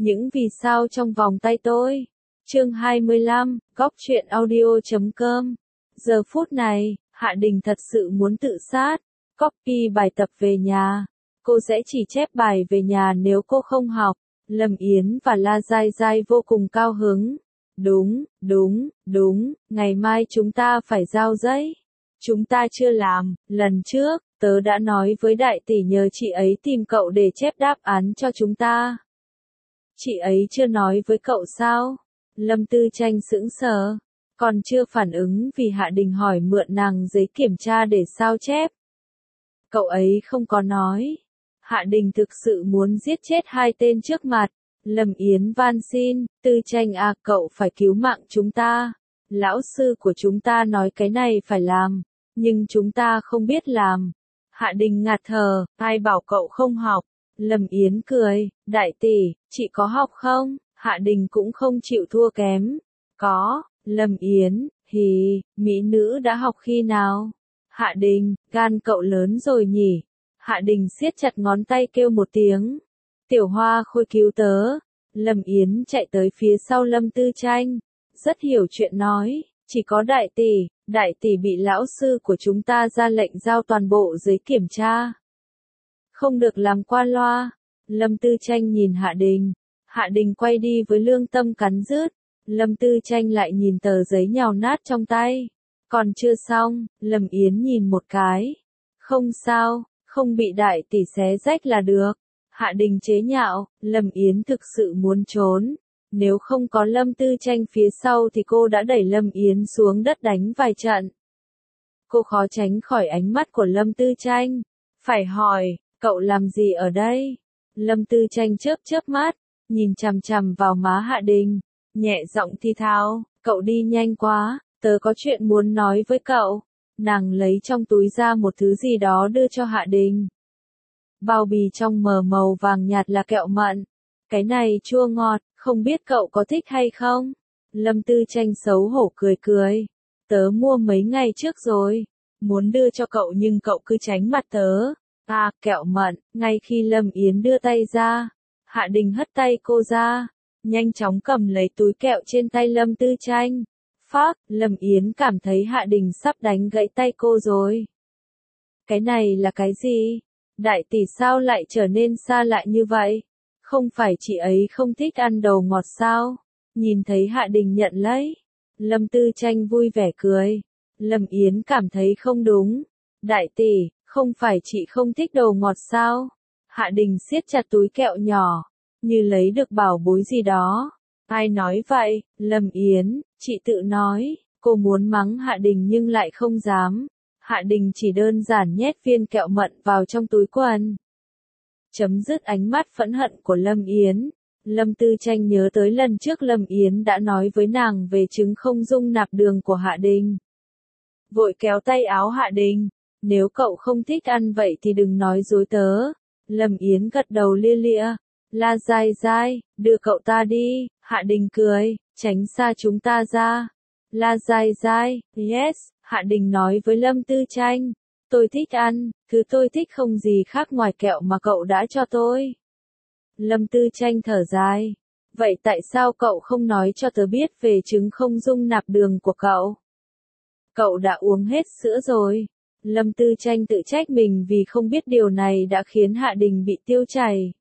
Những vì sao trong vòng tay tôi. Chương 25, Góc truyện audio.com. Giờ phút này, Hạ Đình thật sự muốn tự sát. Copy bài tập về nhà. Cô sẽ chỉ chép bài về nhà nếu cô không học. Lâm Yến và La Giai Giai vô cùng cao hứng. Đúng, ngày mai chúng ta phải giao giấy. Chúng ta chưa làm, lần trước, tớ đã nói với đại tỷ nhờ chị ấy tìm cậu để chép đáp án cho chúng ta. Chị ấy chưa nói với cậu sao? Lâm Tư Tranh sững sờ, còn chưa phản ứng vì Hạ Đình hỏi mượn nàng giấy kiểm tra để sao chép. Cậu ấy không có nói. Hạ Đình thực sự muốn giết chết hai tên trước mặt. Lâm Yến van xin, Tư Tranh à, cậu phải cứu mạng chúng ta. Lão sư của chúng ta nói cái này phải làm, nhưng chúng ta không biết làm. Hạ Đình ngạt thở, ai bảo cậu không học? Lâm Yến cười, đại tỷ, chị có học không? Hạ Đình cũng không chịu thua kém. Có. Lâm Yến, mỹ nữ đã học khi nào? Hạ Đình, gan cậu lớn rồi nhỉ? Hạ Đình siết chặt ngón tay kêu một tiếng. Tiểu Hoa Khôi cứu tớ. Lâm Yến chạy tới phía sau Lâm Tư Tranh. Rất hiểu chuyện nói, chỉ có đại tỷ bị lão sư của chúng ta ra lệnh giao toàn bộ giấy kiểm tra. Không được làm qua loa. Lâm Tư Tranh nhìn Hạ Đình. Hạ Đình quay đi với lương tâm cắn rứt. Lâm Tư Tranh lại nhìn tờ giấy nhào nát trong tay. Còn chưa xong, Lâm Yến nhìn một cái. Không sao, không bị đại tỷ xé rách là được. Hạ Đình chế nhạo, Lâm Yến thực sự muốn trốn. Nếu không có Lâm Tư Tranh phía sau thì cô đã đẩy Lâm Yến xuống đất đánh vài trận. Cô khó tránh khỏi ánh mắt của Lâm Tư Tranh. Phải hỏi, cậu làm gì ở đây? Lâm Tư Tranh chớp mắt, nhìn chằm chằm vào má Hạ Đình, nhẹ giọng thi thào, cậu đi nhanh quá, tớ có chuyện muốn nói với cậu. Nàng lấy trong túi ra một thứ gì đó đưa cho Hạ Đình. Bao bì trong màu vàng nhạt là kẹo mận. Cái này chua ngọt, không biết cậu có thích hay không? Lâm Tư Tranh xấu hổ cười. Tớ mua mấy ngày trước rồi, muốn đưa cho cậu nhưng cậu cứ tránh mặt tớ. À, kẹo mận. Ngay khi Lâm Yến đưa tay ra, Hạ Đình hất tay cô ra, nhanh chóng cầm lấy túi kẹo trên tay Lâm Tư Tranh. Phác, Lâm Yến cảm thấy Hạ Đình sắp đánh gãy tay cô rồi. Cái này là cái gì? Đại tỷ sao lại trở nên xa lạ như vậy? Không phải chị ấy không thích ăn đồ ngọt sao? Nhìn thấy Hạ Đình nhận lấy, Lâm Tư Tranh vui vẻ cười. Lâm Yến cảm thấy không đúng. Đại tỷ, không phải chị không thích đồ ngọt sao? Hạ Đình siết chặt túi kẹo nhỏ, như lấy được bảo bối gì đó. Ai nói vậy? Lâm Yến, chị tự nói. Cô muốn mắng Hạ Đình nhưng lại không dám. Hạ Đình chỉ đơn giản nhét viên kẹo mận vào trong túi quần. Chấm dứt ánh mắt phẫn hận của Lâm Yến. Lâm Tư Tranh nhớ tới lần trước Lâm Yến đã nói với nàng về trứng không dung nạp đường của Hạ Đình. Vội kéo tay áo Hạ Đình. Nếu cậu không thích ăn vậy thì đừng nói dối tớ. Lâm Yến gật đầu lia lịa. La Giai Giai, đưa cậu ta đi. Hạ Đình cười, tránh xa chúng ta ra. La Giai Giai, yes. Hạ Đình nói với Lâm Tư Tranh. Tôi thích ăn, thứ tôi thích không gì khác ngoài kẹo mà cậu đã cho tôi. Lâm Tư Tranh thở dài. Vậy tại sao cậu không nói cho tớ biết về trứng không dung nạp đường của cậu? Cậu đã uống hết sữa rồi. Lâm Tư Tranh tự trách mình vì không biết điều này đã khiến Hạ Đình bị tiêu chảy.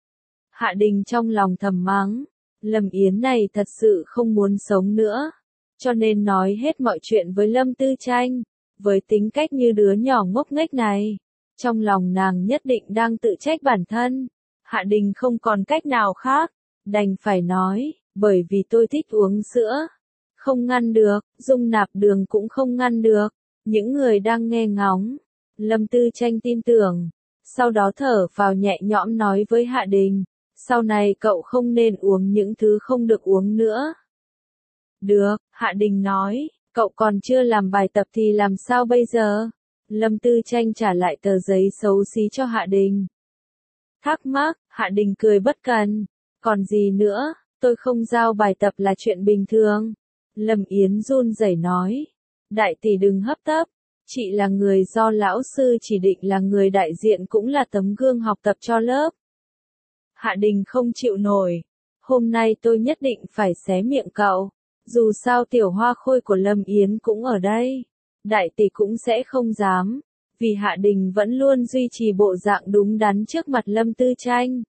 Hạ Đình trong lòng thầm mắng. Lâm Yến này thật sự không muốn sống nữa. Cho nên nói hết mọi chuyện với Lâm Tư Tranh. Với tính cách như đứa nhỏ ngốc nghếch này, trong lòng nàng nhất định đang tự trách bản thân. Hạ Đình không còn cách nào khác, đành phải nói, bởi vì tôi thích uống sữa. Không ngăn được, dung nạp đường cũng không ngăn được. Những người đang nghe ngóng, Lâm Tư Tranh tin tưởng, sau đó thở phào nhẹ nhõm nói với Hạ Đình, sau này cậu không nên uống những thứ không được uống nữa. Được, Hạ Đình nói. Cậu còn chưa làm bài tập thì làm sao bây giờ? Lâm Tư Tranh trả lại tờ giấy xấu xí cho Hạ Đình. Thắc mắc, Hạ Đình cười bất cần. Còn gì nữa, tôi không giao bài tập là chuyện bình thường. Lâm Yến run rẩy nói. Đại tỷ đừng hấp tấp. Chị là người do lão sư chỉ định là người đại diện cũng là tấm gương học tập cho lớp. Hạ Đình không chịu nổi. hôm nay tôi nhất định phải xé miệng cậu. Dù sao tiểu hoa khôi của Lâm Yến cũng ở đây. Đại tỷ cũng sẽ không dám. Vì Hạ Đình vẫn luôn duy trì bộ dạng đúng đắn trước mặt Lâm Tư Tranh.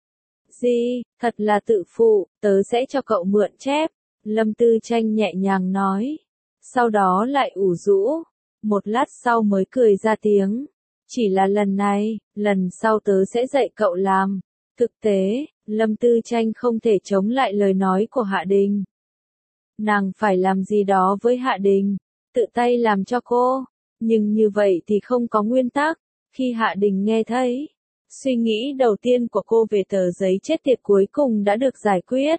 Gì, thật là tự phụ, tớ sẽ cho cậu mượn chép. Lâm Tư Tranh nhẹ nhàng nói. Sau đó lại ủ rũ. Một lát sau mới cười ra tiếng. Chỉ là lần này, lần sau tớ sẽ dạy cậu làm. Thực tế, Lâm Tư Tranh không thể chống lại lời nói của Hạ Đình. Nàng phải làm gì đó với Hạ Đình, tự tay làm cho cô. Nhưng như vậy thì không có nguyên tắc. Khi Hạ Đình nghe thấy, suy nghĩ đầu tiên của cô về tờ giấy chết tiệt cuối cùng đã được giải quyết.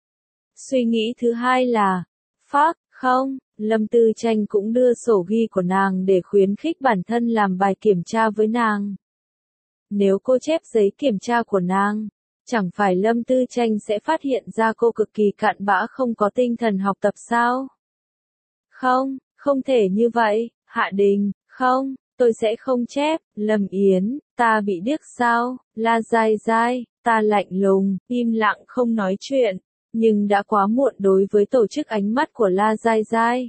Suy nghĩ thứ hai là, phác, không, Lâm Tư Tranh cũng đưa sổ ghi của nàng để khuyến khích bản thân làm bài kiểm tra với nàng. Nếu cô chép giấy kiểm tra của nàng, chẳng phải Lâm Tư Tranh sẽ phát hiện ra cô cực kỳ cặn bã không có tinh thần học tập sao? Không, không thể như vậy, Hạ Đình, không, tôi sẽ không chép, Lâm Yến, ta bị điếc sao, La Giai Giai, ta lạnh lùng, im lặng không nói chuyện, nhưng đã quá muộn đối với tổ chức ánh mắt của La Giai Giai.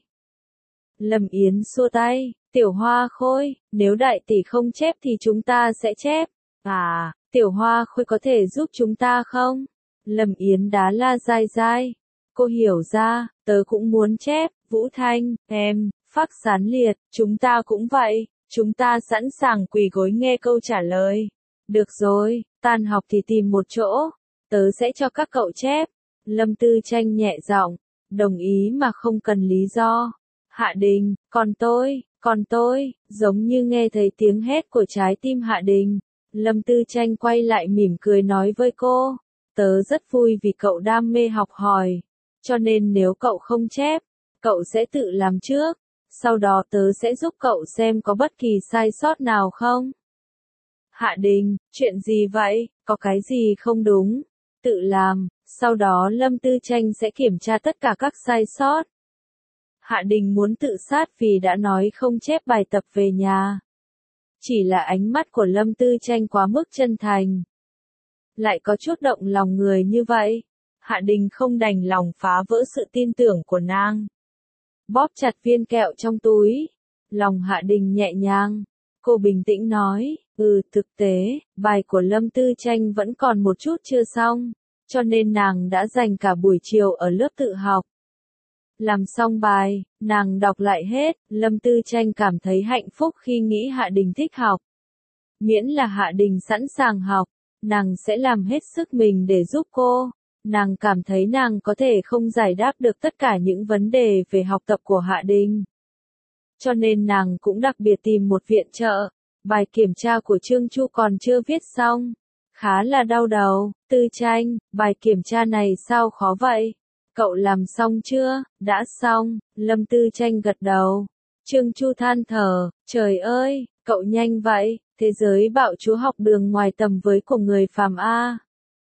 Lâm Yến xua tay, tiểu hoa khôi, nếu đại tỷ không chép thì chúng ta sẽ chép. À, tiểu hoa khôi có thể giúp chúng ta không? Lâm Yến đá La Giai Giai. Cô hiểu ra, tớ cũng muốn chép, Vũ Thanh, em, Phác Sán Liệt, chúng ta cũng vậy, chúng ta sẵn sàng quỳ gối nghe câu trả lời. Được rồi, tan học thì tìm một chỗ, tớ sẽ cho các cậu chép. Lâm Tư Tranh nhẹ giọng, đồng ý mà không cần lý do. Hạ Đình, còn tôi, giống như nghe thấy tiếng hét của trái tim Hạ Đình. Lâm Tư Tranh quay lại mỉm cười nói với cô, tớ rất vui vì cậu đam mê học hỏi, cho nên nếu cậu không chép, cậu sẽ tự làm trước, sau đó tớ sẽ giúp cậu xem có bất kỳ sai sót nào không. Hạ Đình, chuyện gì vậy, có cái gì không đúng, tự làm, sau đó Lâm Tư Tranh sẽ kiểm tra tất cả các sai sót. Hạ Đình muốn tự sát vì đã nói không chép bài tập về nhà. Chỉ là ánh mắt của Lâm Tư Tranh quá mức chân thành. Lại có chút động lòng người như vậy. Hạ Đình không đành lòng phá vỡ sự tin tưởng của nàng. Bóp chặt viên kẹo trong túi. Lòng Hạ Đình nhẹ nhàng. Cô bình tĩnh nói, thực tế, bài của Lâm Tư Tranh vẫn còn một chút chưa xong. Cho nên nàng đã dành cả buổi chiều ở lớp tự học. Làm xong bài, nàng đọc lại hết, Lâm Tư Tranh cảm thấy hạnh phúc khi nghĩ Hạ Đình thích học. Miễn là Hạ Đình sẵn sàng học, nàng sẽ làm hết sức mình để giúp cô. Nàng cảm thấy nàng có thể không giải đáp được tất cả những vấn đề về học tập của Hạ Đình. Cho nên nàng cũng đặc biệt tìm một viện trợ. Bài kiểm tra của Trương Chu còn chưa viết xong. Khá là đau đầu, Tư Tranh, bài kiểm tra này sao khó vậy? Cậu làm xong chưa? Đã xong, Lâm Tư Tranh gật đầu. Trương Chu than thở, trời ơi, cậu nhanh vậy, thế giới bạo chúa học đường ngoài tầm với của người phàm A.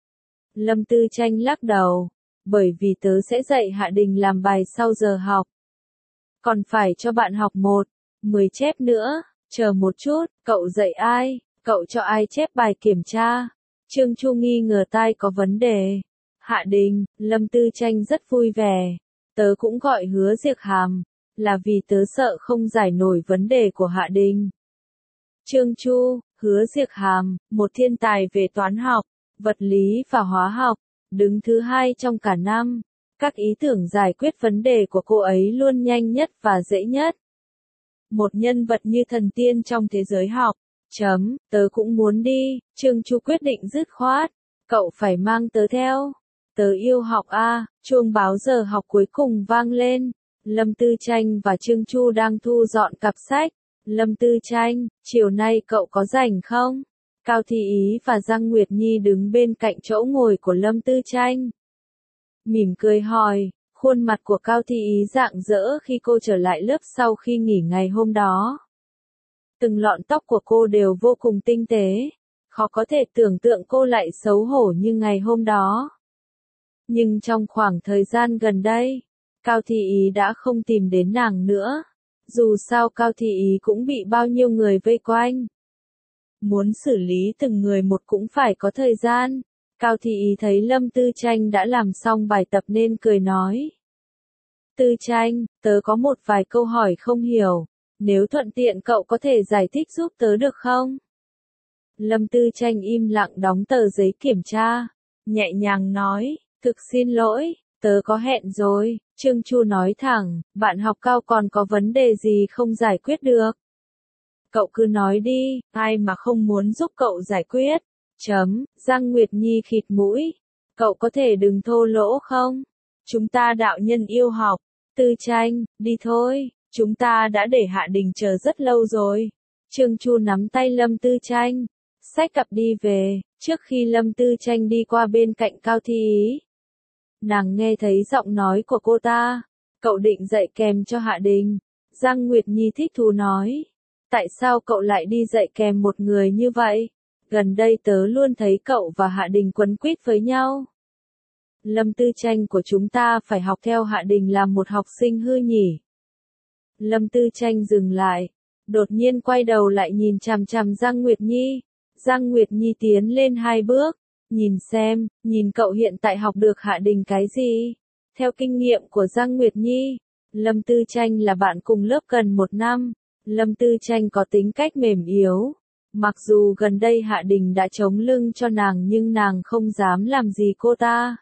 Lâm Tư Tranh lắc đầu, bởi vì tớ sẽ dạy Hạ Đình làm bài sau giờ học. Còn phải cho bạn học 10 chép nữa, chờ một chút, cậu dạy ai, cậu cho ai chép bài kiểm tra? Trương Chu nghi ngờ tai có vấn đề. Hạ Đình, Lâm Tư Tranh rất vui vẻ. Tớ cũng gọi Hứa Diệc Hàm, là vì tớ sợ không giải nổi vấn đề của Hạ Đình. Trương Chu, Hứa Diệc Hàm, một thiên tài về toán học, vật lý và hóa học, đứng thứ 2 trong cả năm. Các ý tưởng giải quyết vấn đề của cô ấy luôn nhanh nhất và dễ nhất. Một nhân vật như thần tiên trong thế giới học. Tớ cũng muốn đi, Trương Chu quyết định dứt khoát. Cậu phải mang tớ theo. Tớ yêu học a. Chuông báo giờ học cuối cùng vang lên. Lâm Tư Tranh và Trương Chu đang thu dọn cặp sách. Lâm Tư Tranh, chiều nay cậu có rảnh không? Cao Thị Ý và Giang Nguyệt Nhi đứng bên cạnh chỗ ngồi của Lâm Tư Tranh. Mỉm cười hỏi, khuôn mặt của Cao Thị Ý rạng rỡ khi cô trở lại lớp sau khi nghỉ ngày hôm đó. Từng lọn tóc của cô đều vô cùng tinh tế. Khó có thể tưởng tượng cô lại xấu hổ như ngày hôm đó. Nhưng trong khoảng thời gian gần đây, Cao Thị Ý đã không tìm đến nàng nữa. Dù sao Cao Thị Ý cũng bị bao nhiêu người vây quanh. Muốn xử lý từng người một cũng phải có thời gian. Cao Thị Ý thấy Lâm Tư Tranh đã làm xong bài tập nên cười nói. Tư Tranh, tớ có một vài câu hỏi không hiểu, nếu thuận tiện cậu có thể giải thích giúp tớ được không? Lâm Tư Tranh im lặng đóng tờ giấy kiểm tra, nhẹ nhàng nói, thực xin lỗi, tớ có hẹn rồi. Trương Chu nói thẳng, bạn học cao còn có vấn đề gì không giải quyết được? Cậu cứ nói đi, ai mà không muốn giúp cậu giải quyết. Giang Nguyệt Nhi khịt mũi. Cậu có thể đừng thô lỗ không? Chúng ta đạo nhân yêu học. Tư Tranh, đi thôi, chúng ta đã để Hạ Đình chờ rất lâu rồi. Trương Chu nắm tay Lâm Tư Tranh, xách cặp đi về, trước khi Lâm Tư Tranh đi qua bên cạnh Cao Thị Ý. Nàng nghe thấy giọng nói của cô ta, cậu định dạy kèm cho Hạ Đình. Giang Nguyệt Nhi thích thú nói, tại sao cậu lại đi dạy kèm một người như vậy? Gần đây tớ luôn thấy cậu và Hạ Đình quấn quýt với nhau. Lâm Tư Tranh của chúng ta phải học theo Hạ Đình làm một học sinh hư nhỉ? Lâm Tư Tranh dừng lại, đột nhiên quay đầu lại nhìn chằm chằm Giang Nguyệt Nhi. Giang Nguyệt Nhi tiến lên 2 bước, nhìn cậu hiện tại học được Hạ Đình cái gì? Theo kinh nghiệm của Giang Nguyệt Nhi, Lâm Tư Tranh là bạn cùng lớp gần 1 năm. Lâm Tư Tranh có tính cách mềm yếu. Mặc dù gần đây Hạ Đình đã chống lưng cho nàng nhưng nàng không dám làm gì cô ta.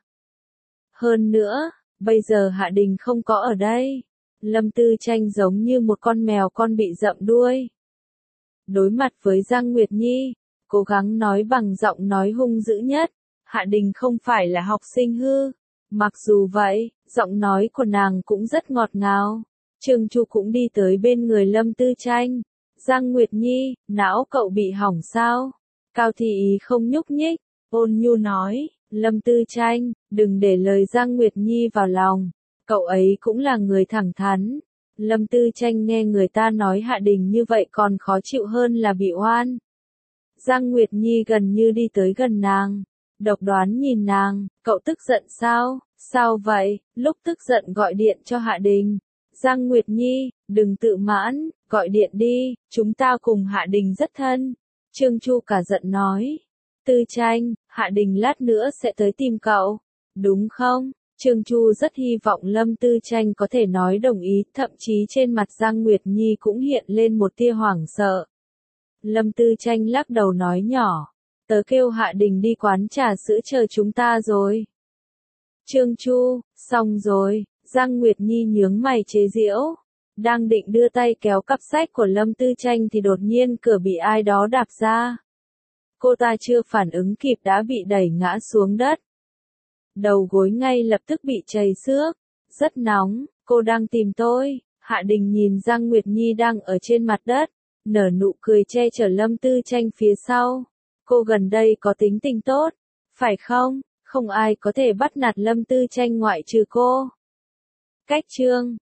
Hơn nữa, bây giờ Hạ Đình không có ở đây. Lâm Tư Tranh giống như một con mèo con bị rậm đuôi. Đối mặt với Giang Nguyệt Nhi, cố gắng nói bằng giọng nói hung dữ nhất. Hạ Đình không phải là học sinh hư. Mặc dù vậy, giọng nói của nàng cũng rất ngọt ngào. Trương Chu cũng đi tới bên người Lâm Tư Tranh. Giang Nguyệt Nhi, não cậu bị hỏng sao? Cao Thị Ý không nhúc nhích, ôn nhu nói, Lâm Tư Tranh, đừng để lời Giang Nguyệt Nhi vào lòng. Cậu ấy cũng là người thẳng thắn. Lâm Tư Tranh nghe người ta nói Hạ Đình như vậy còn khó chịu hơn là bị oan. Giang Nguyệt Nhi gần như đi tới gần nàng, độc đoán nhìn nàng, cậu tức giận sao? Sao vậy? Lúc tức giận gọi điện cho Hạ Đình. Giang Nguyệt Nhi, đừng tự mãn, gọi điện đi, chúng ta cùng Hạ Đình rất thân. Trương Chu cả giận nói. Tư Tranh, Hạ Đình lát nữa sẽ tới tìm cậu, đúng không? Trương Chu rất hy vọng Lâm Tư Tranh có thể nói đồng ý, thậm chí trên mặt Giang Nguyệt Nhi cũng hiện lên một tia hoảng sợ. Lâm Tư Tranh lắc đầu nói nhỏ, tớ kêu Hạ Đình đi quán trà sữa chờ chúng ta rồi. Trương Chu, xong rồi. Giang Nguyệt Nhi nhướng mày chế giễu, đang định đưa tay kéo cặp sách của Lâm Tư Tranh thì đột nhiên cửa bị ai đó đạp ra. Cô ta chưa phản ứng kịp đã bị đẩy ngã xuống đất. Đầu gối ngay lập tức bị trầy xước, rất nóng, cô đang tìm tôi. Hạ Đình nhìn Giang Nguyệt Nhi đang ở trên mặt đất, nở nụ cười che chở Lâm Tư Tranh phía sau. Cô gần đây có tính tình tốt, phải không? Không ai có thể bắt nạt Lâm Tư Tranh ngoại trừ cô. Cách chương